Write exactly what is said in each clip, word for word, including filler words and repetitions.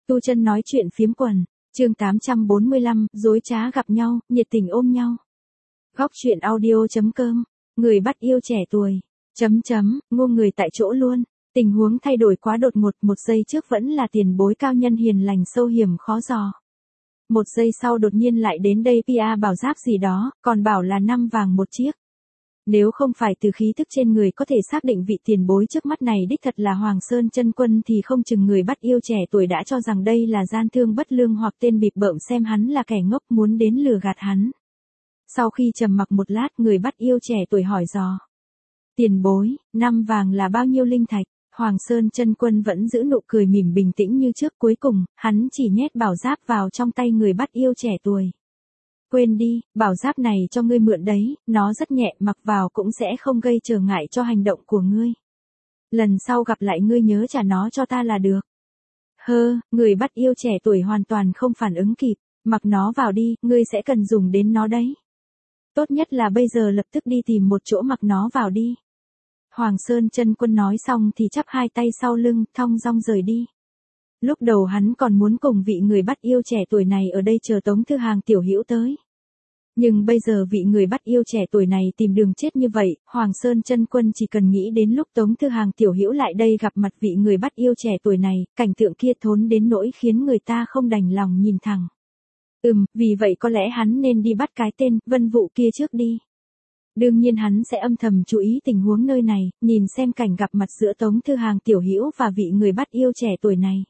Tu Chân nói chuyện phiếm quần, chương tám trăm bốn mươi lăm, dối trá gặp nhau, nhiệt tình ôm nhau. Góc chuyện audio.com, người bắt yêu trẻ tuổi, chấm chấm, ngô người tại chỗ luôn. Tình huống thay đổi quá đột ngột, một giây trước vẫn là tiền bối cao nhân hiền lành sâu hiểm khó dò. Một giây sau đột nhiên lại đến đây pia bảo giáp gì đó, còn bảo là năm vàng một chiếc. Nếu không phải từ khí thức trên người có thể xác định vị tiền bối trước mắt này đích thật là Hoàng Sơn Chân Quân thì không chừng người bắt yêu trẻ tuổi đã cho rằng đây là gian thương bất lương hoặc tên bịp bợm xem hắn là kẻ ngốc muốn đến lừa gạt hắn. Sau khi trầm mặc một lát, người bắt yêu trẻ tuổi hỏi dò. Tiền bối, năm vàng là bao nhiêu linh thạch? Hoàng Sơn Chân Quân vẫn giữ nụ cười mỉm bình tĩnh như trước, cuối cùng, hắn chỉ nhét bảo giáp vào trong tay người bắt yêu trẻ tuổi. Quên đi, bảo giáp này cho ngươi mượn đấy, nó rất nhẹ, mặc vào cũng sẽ không gây trở ngại cho hành động của ngươi. Lần sau gặp lại ngươi nhớ trả nó cho ta là được. Hơ, người bắt yêu trẻ tuổi hoàn toàn không phản ứng kịp, mặc nó vào đi, ngươi sẽ cần dùng đến nó đấy. Tốt nhất là bây giờ lập tức đi tìm một chỗ mặc nó vào đi. Hoàng Sơn Chân Quân nói xong thì chắp hai tay sau lưng, thong dong rời đi. Lúc đầu hắn còn muốn cùng vị người bắt yêu trẻ tuổi này ở đây chờ Tống Thư Hàng tiểu hữu tới. Nhưng bây giờ vị người bắt yêu trẻ tuổi này tìm đường chết như vậy, Hoàng Sơn Chân Quân chỉ cần nghĩ đến lúc Tống Thư Hàng tiểu hữu lại đây gặp mặt vị người bắt yêu trẻ tuổi này, cảnh tượng kia thốn đến nỗi khiến người ta không đành lòng nhìn thẳng. Ừm, vì vậy có lẽ hắn nên đi bắt cái tên Vân Vũ kia trước đi. Đương nhiên hắn sẽ âm thầm chú ý tình huống nơi này, nhìn xem cảnh gặp mặt giữa Tống Thư Hàng tiểu hữu và vị người bắt yêu trẻ tuổi này.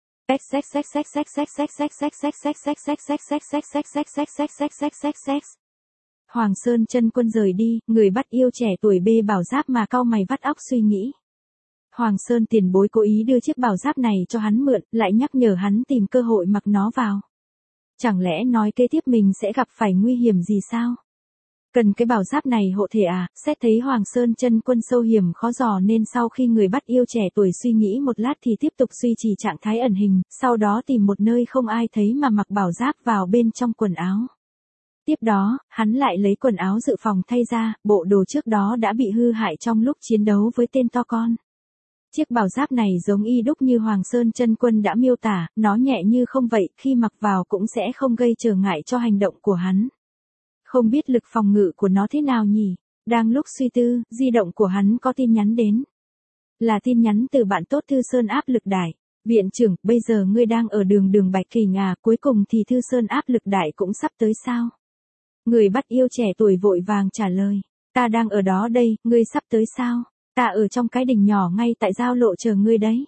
Hoàng Sơn Chân Quân rời đi, người bắt yêu trẻ tuổi bê bảo giáp mà cau mày vắt óc suy nghĩ. Hoàng Sơn tiền bối cố ý đưa chiếc bảo giáp này cho hắn mượn, lại nhắc nhở hắn tìm cơ hội mặc nó vào. Chẳng lẽ nói kế tiếp mình sẽ gặp phải nguy hiểm gì sao? Cần cái bảo giáp này hộ thể à? Xét thấy Hoàng Sơn Chân Quân sâu hiểm khó dò nên sau khi người bắt yêu trẻ tuổi suy nghĩ một lát thì tiếp tục duy trì trạng thái ẩn hình, sau đó tìm một nơi không ai thấy mà mặc bảo giáp vào bên trong quần áo. Tiếp đó, hắn lại lấy quần áo dự phòng thay ra, bộ đồ trước đó đã bị hư hại trong lúc chiến đấu với tên to con. Chiếc bảo giáp này giống y đúc như Hoàng Sơn Chân Quân đã miêu tả, nó nhẹ như không vậy, khi mặc vào cũng sẽ không gây trở ngại cho hành động của hắn. Không biết lực phòng ngự của nó thế nào nhỉ? Đang lúc suy tư, di động của hắn có tin nhắn đến. Là tin nhắn từ bạn tốt Thư Sơn áp lực đại. Viện trưởng, bây giờ ngươi đang ở đường đường Bạch Kình à, cuối cùng thì Thư Sơn áp lực đại cũng sắp tới sao? Người bắt yêu trẻ tuổi vội vàng trả lời. Ta đang ở đó đây, ngươi sắp tới sao? Ta ở trong cái đình nhỏ ngay tại giao lộ chờ ngươi đấy.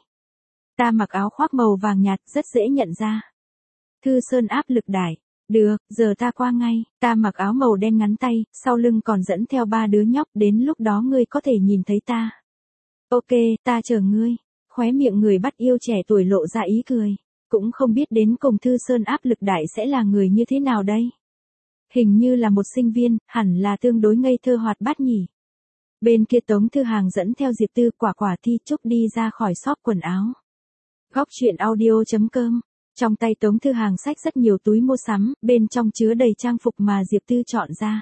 Ta mặc áo khoác màu vàng nhạt, rất dễ nhận ra. Thư Sơn áp lực đại. Được, giờ ta qua ngay, ta mặc áo màu đen ngắn tay, sau lưng còn dẫn theo ba đứa nhóc, đến lúc đó ngươi có thể nhìn thấy ta. Ok, ta chờ ngươi. Khóe miệng người bắt yêu trẻ tuổi lộ ra ý cười. Cũng không biết đến cùng Thư Sơn áp lực đại sẽ là người như thế nào đây. Hình như là một sinh viên, hẳn là tương đối ngây thơ hoạt bát nhỉ. Bên kia Tống Thư Hàng dẫn theo Diệp Tư, Quả Quả, Thi Trúc đi ra khỏi shop quần áo. Góc chuyện audio.com. Trong tay Tống Thư Hàng xách rất nhiều túi mua sắm, bên trong chứa đầy trang phục mà Diệp Tư chọn ra.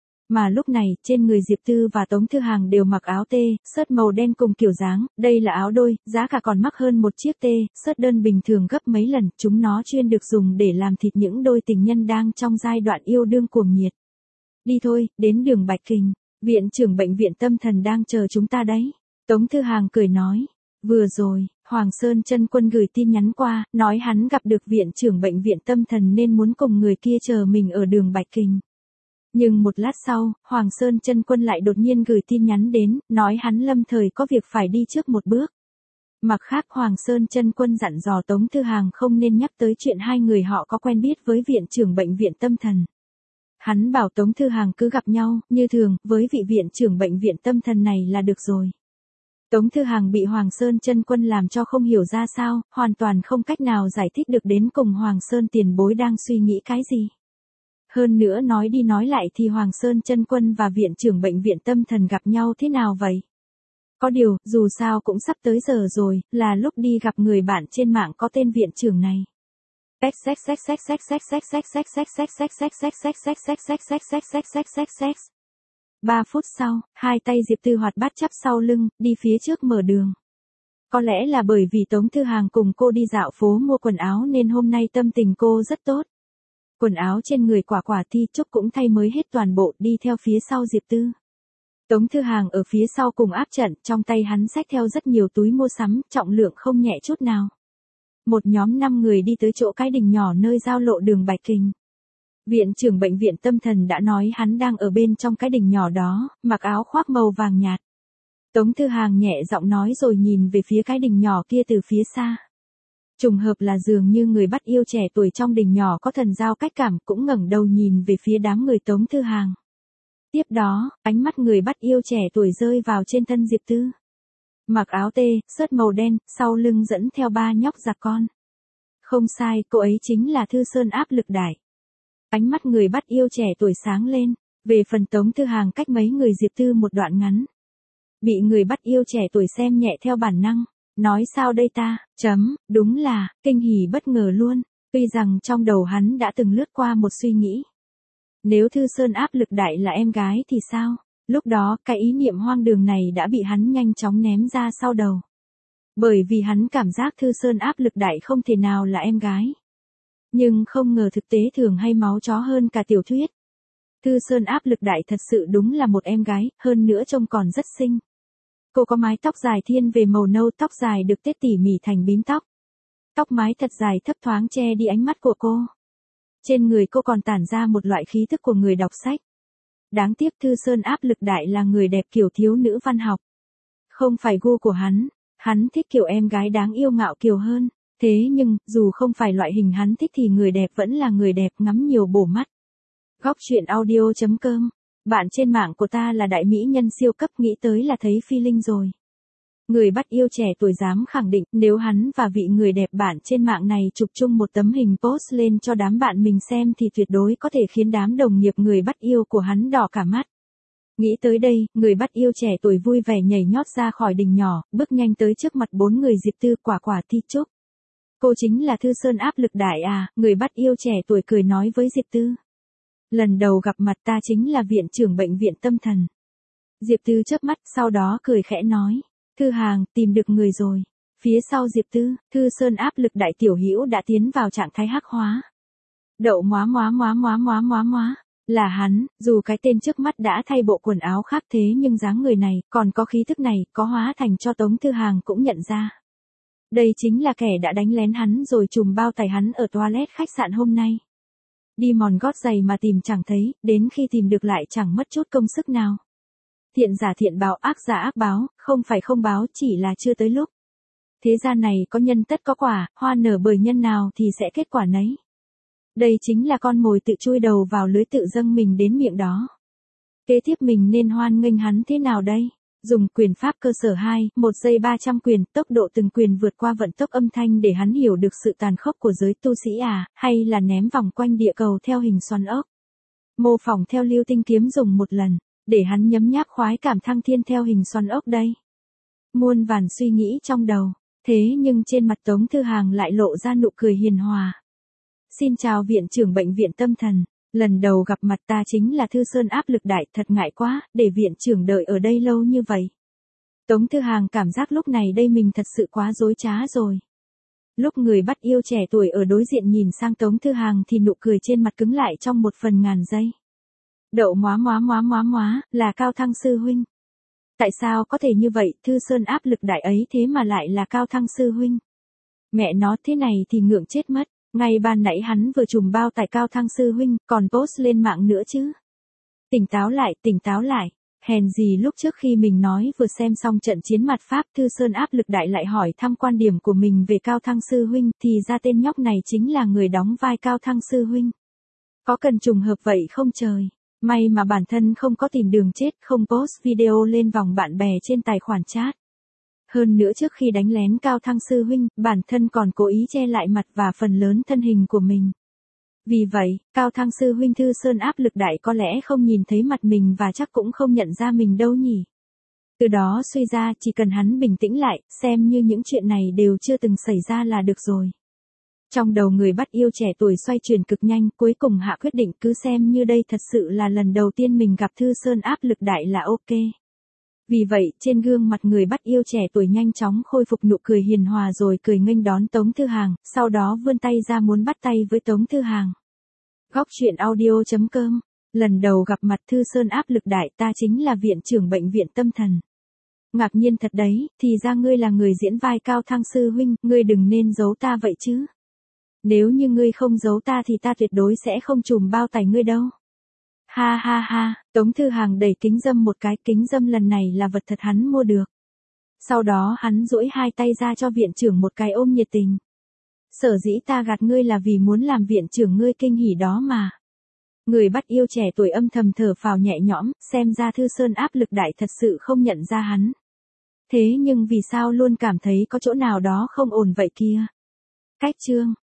Mà lúc này, trên người Diệp Tư và Tống Thư Hàng đều mặc áo tê, sớt màu đen cùng kiểu dáng, đây là áo đôi, giá cả còn mắc hơn một chiếc tê, sớt đơn bình thường gấp mấy lần, chúng nó chuyên được dùng để làm thịt những đôi tình nhân đang trong giai đoạn yêu đương cuồng nhiệt. Đi thôi, đến đường Bạch Kình, viện trưởng bệnh viện tâm thần đang chờ chúng ta đấy. Tống Thư Hàng cười nói, vừa rồi. Hoàng Sơn Chân Quân gửi tin nhắn qua, nói hắn gặp được viện trưởng bệnh viện tâm thần nên muốn cùng người kia chờ mình ở đường Bạch Kình. Nhưng một lát sau, Hoàng Sơn Chân Quân lại đột nhiên gửi tin nhắn đến, nói hắn lâm thời có việc phải đi trước một bước. Mặt khác Hoàng Sơn Chân Quân dặn dò Tống Thư Hàng không nên nhắc tới chuyện hai người họ có quen biết với viện trưởng bệnh viện tâm thần. Hắn bảo Tống Thư Hàng cứ gặp nhau, như thường, với vị viện trưởng bệnh viện tâm thần này là được rồi. Tống Thư Hàng bị Hoàng Sơn Chân Quân làm cho không hiểu ra sao, hoàn toàn không cách nào giải thích được đến cùng Hoàng Sơn tiền bối đang suy nghĩ cái gì. Hơn nữa nói đi nói lại thì Hoàng Sơn Chân Quân và viện trưởng bệnh viện tâm thần gặp nhau thế nào vậy? Có điều, dù sao cũng sắp tới giờ rồi, là lúc đi gặp người bạn trên mạng có tên viện trưởng này. Ba phút sau, hai tay Diệp Tư hoạt bát chắp sau lưng, đi phía trước mở đường. Có lẽ là bởi vì Tống Thư Hàng cùng cô đi dạo phố mua quần áo nên hôm nay tâm tình cô rất tốt. Quần áo trên người Quả Quả Ti Trúc cũng thay mới hết toàn bộ đi theo phía sau Diệp Tư. Tống Thư Hàng ở phía sau cùng áp trận, trong tay hắn xách theo rất nhiều túi mua sắm, trọng lượng không nhẹ chút nào. Một nhóm năm người đi tới chỗ cái đình nhỏ nơi giao lộ đường Bạch Kinh. Viện trưởng bệnh viện tâm thần đã nói hắn đang ở bên trong cái đình nhỏ đó, mặc áo khoác màu vàng nhạt. Tống Thư Hàng nhẹ giọng nói rồi nhìn về phía cái đình nhỏ kia từ phía xa. Trùng hợp là dường như người bắt yêu trẻ tuổi trong đình nhỏ có thần giao cách cảm cũng ngẩng đầu nhìn về phía đám người Tống Thư Hàng. Tiếp đó, ánh mắt người bắt yêu trẻ tuổi rơi vào trên thân Diệp Tư. Mặc áo tê, sớt màu đen, sau lưng dẫn theo ba nhóc giặc con. Không sai, cô ấy chính là Thư Sơn áp lực đại. Ánh mắt người bắt yêu trẻ tuổi sáng lên, về phần Tống Thư Hàng cách mấy người Diệp Tư một đoạn ngắn. Bị người bắt yêu trẻ tuổi xem nhẹ theo bản năng, nói sao đây ta, chấm, đúng là, kinh hỉ bất ngờ luôn, tuy rằng trong đầu hắn đã từng lướt qua một suy nghĩ. Nếu Thư Sơn áp lực đại là em gái thì sao? Lúc đó, cái ý niệm hoang đường này đã bị hắn nhanh chóng ném ra sau đầu. Bởi vì hắn cảm giác Thư Sơn áp lực đại không thể nào là em gái. Nhưng không ngờ thực tế thường hay máu chó hơn cả tiểu thuyết. Thư Sơn áp lực đại thật sự đúng là một em gái, hơn nữa trông còn rất xinh. Cô có mái tóc dài thiên về màu nâu, tóc dài được tết tỉ mỉ thành bím tóc. Tóc mái thật dài thấp thoáng che đi ánh mắt của cô. Trên người cô còn tản ra một loại khí thức của người đọc sách. Đáng tiếc Thư Sơn áp lực đại là người đẹp kiểu thiếu nữ văn học. Không phải gu của hắn, hắn thích kiểu em gái đáng yêu ngạo kiều hơn. Thế nhưng, dù không phải loại hình hắn thích thì người đẹp vẫn là người đẹp, ngắm nhiều bổ mắt. Góc truyện audio chấm com. Bạn trên mạng của ta là đại mỹ nhân siêu cấp, nghĩ tới là thấy feeling rồi. Người bắt yêu trẻ tuổi dám khẳng định nếu hắn và vị người đẹp bạn trên mạng này chụp chung một tấm hình post lên cho đám bạn mình xem thì tuyệt đối có thể khiến đám đồng nghiệp người bắt yêu của hắn đỏ cả mắt. Nghĩ tới đây, người bắt yêu trẻ tuổi vui vẻ nhảy nhót ra khỏi đình nhỏ, bước nhanh tới trước mặt bốn người Diệp Tư, Quả Quả Ti Trúc. Cô chính là Thư Sơn áp lực đại à, người bắt yêu trẻ tuổi cười nói với Diệp Tư. Lần đầu gặp mặt ta chính là viện trưởng bệnh viện tâm thần. Diệp Tư chớp mắt, sau đó cười khẽ nói. Thư Hàng, tìm được người rồi. Phía sau Diệp Tư, Thư Sơn áp lực đại tiểu hữu đã tiến vào trạng thái hắc hóa. Đậu móa móa móa móa móa móa móa. Là hắn, dù cái tên trước mắt đã thay bộ quần áo khác thế nhưng dáng người này, còn có khí thức này, có hóa thành cho Tống Thư Hàng cũng nhận ra. Đây chính là kẻ đã đánh lén hắn rồi trùm bao tay hắn ở toilet khách sạn hôm nay. Đi mòn gót giày mà tìm chẳng thấy, đến khi tìm được lại chẳng mất chút công sức nào. Thiện giả thiện báo, ác giả ác báo, không phải không báo, chỉ là chưa tới lúc. Thế gian này có nhân tất có quả, hoa nở bởi nhân nào thì sẽ kết quả nấy. Đây chính là con mồi tự chui đầu vào lưới tự dâng mình đến miệng đó. Kế tiếp mình nên hoan nghênh hắn thế nào đây? Dùng quyền pháp cơ sở hai, một giây ba trăm quyền, tốc độ từng quyền vượt qua vận tốc âm thanh để hắn hiểu được sự tàn khốc của giới tu sĩ à, hay là ném vòng quanh địa cầu theo hình xoắn ốc. Mô phỏng theo lưu tinh kiếm dùng một lần, để hắn nhấm nháp khoái cảm thăng thiên theo hình xoắn ốc đây. Muôn vàn suy nghĩ trong đầu, thế nhưng trên mặt Tống Thư Hàng lại lộ ra nụ cười hiền hòa. Xin chào viện trưởng bệnh viện tâm thần. Lần đầu gặp mặt ta chính là Thư Sơn áp lực đại, thật ngại quá, để viện trưởng đợi ở đây lâu như vậy. Tống Thư Hàng cảm giác lúc này đây mình thật sự quá dối trá rồi. Lúc người bắt yêu trẻ tuổi ở đối diện nhìn sang Tống Thư Hàng thì nụ cười trên mặt cứng lại trong một phần ngàn giây. Đậu móa móa móa móa móa, là Cao Thăng sư huynh. Tại sao có thể như vậy, Thư Sơn áp lực đại ấy thế mà lại là Cao Thăng sư huynh. Mẹ nó thế này thì ngượng chết mất. Ngay ban nãy hắn vừa trùm bao tải Cao Thăng sư huynh, còn post lên mạng nữa chứ. Tỉnh táo lại, tỉnh táo lại. Hèn gì lúc trước khi mình nói vừa xem xong trận chiến mặt Pháp, Thư Sơn áp lực đại lại hỏi thăm quan điểm của mình về Cao Thăng sư huynh, thì ra tên nhóc này chính là người đóng vai Cao Thăng sư huynh. Có cần trùng hợp vậy không trời? May mà bản thân không có tìm đường chết, không post video lên vòng bạn bè trên tài khoản chat. Hơn nữa trước khi đánh lén Cao Thăng sư huynh, bản thân còn cố ý che lại mặt và phần lớn thân hình của mình. Vì vậy, Cao Thăng sư huynh Thư Sơn áp lực đại có lẽ không nhìn thấy mặt mình và chắc cũng không nhận ra mình đâu nhỉ. Từ đó suy ra chỉ cần hắn bình tĩnh lại, xem như những chuyện này đều chưa từng xảy ra là được rồi. Trong đầu người bắt yêu trẻ tuổi xoay chuyển cực nhanh, cuối cùng hạ quyết định cứ xem như đây thật sự là lần đầu tiên mình gặp Thư Sơn áp lực đại là ok. Vì vậy, trên gương mặt người bắt yêu trẻ tuổi nhanh chóng khôi phục nụ cười hiền hòa rồi cười nghênh đón Tống Thư Hàng, sau đó vươn tay ra muốn bắt tay với Tống Thư Hàng. Góc truyện audio chấm com. Lần đầu gặp mặt Thư Sơn áp lực đại, ta chính là viện trưởng bệnh viện tâm thần. Ngạc nhiên thật đấy, thì ra ngươi là người diễn vai Cao Thăng sư huynh, ngươi đừng nên giấu ta vậy chứ. Nếu như ngươi không giấu ta thì ta tuyệt đối sẽ không trùm bao tải ngươi đâu. Ha ha ha, Tống Thư Hàng đẩy kính dâm một cái, kính dâm lần này là vật thật hắn mua được. Sau đó hắn duỗi hai tay ra cho viện trưởng một cái ôm nhiệt tình. Sở dĩ ta gạt ngươi là vì muốn làm viện trưởng ngươi kinh hỉ đó mà. Người bắt yêu trẻ tuổi âm thầm thở phào nhẹ nhõm, xem ra Thư Sơn áp lực đại thật sự không nhận ra hắn. Thế nhưng vì sao luôn cảm thấy có chỗ nào đó không ổn vậy kia? Cách chương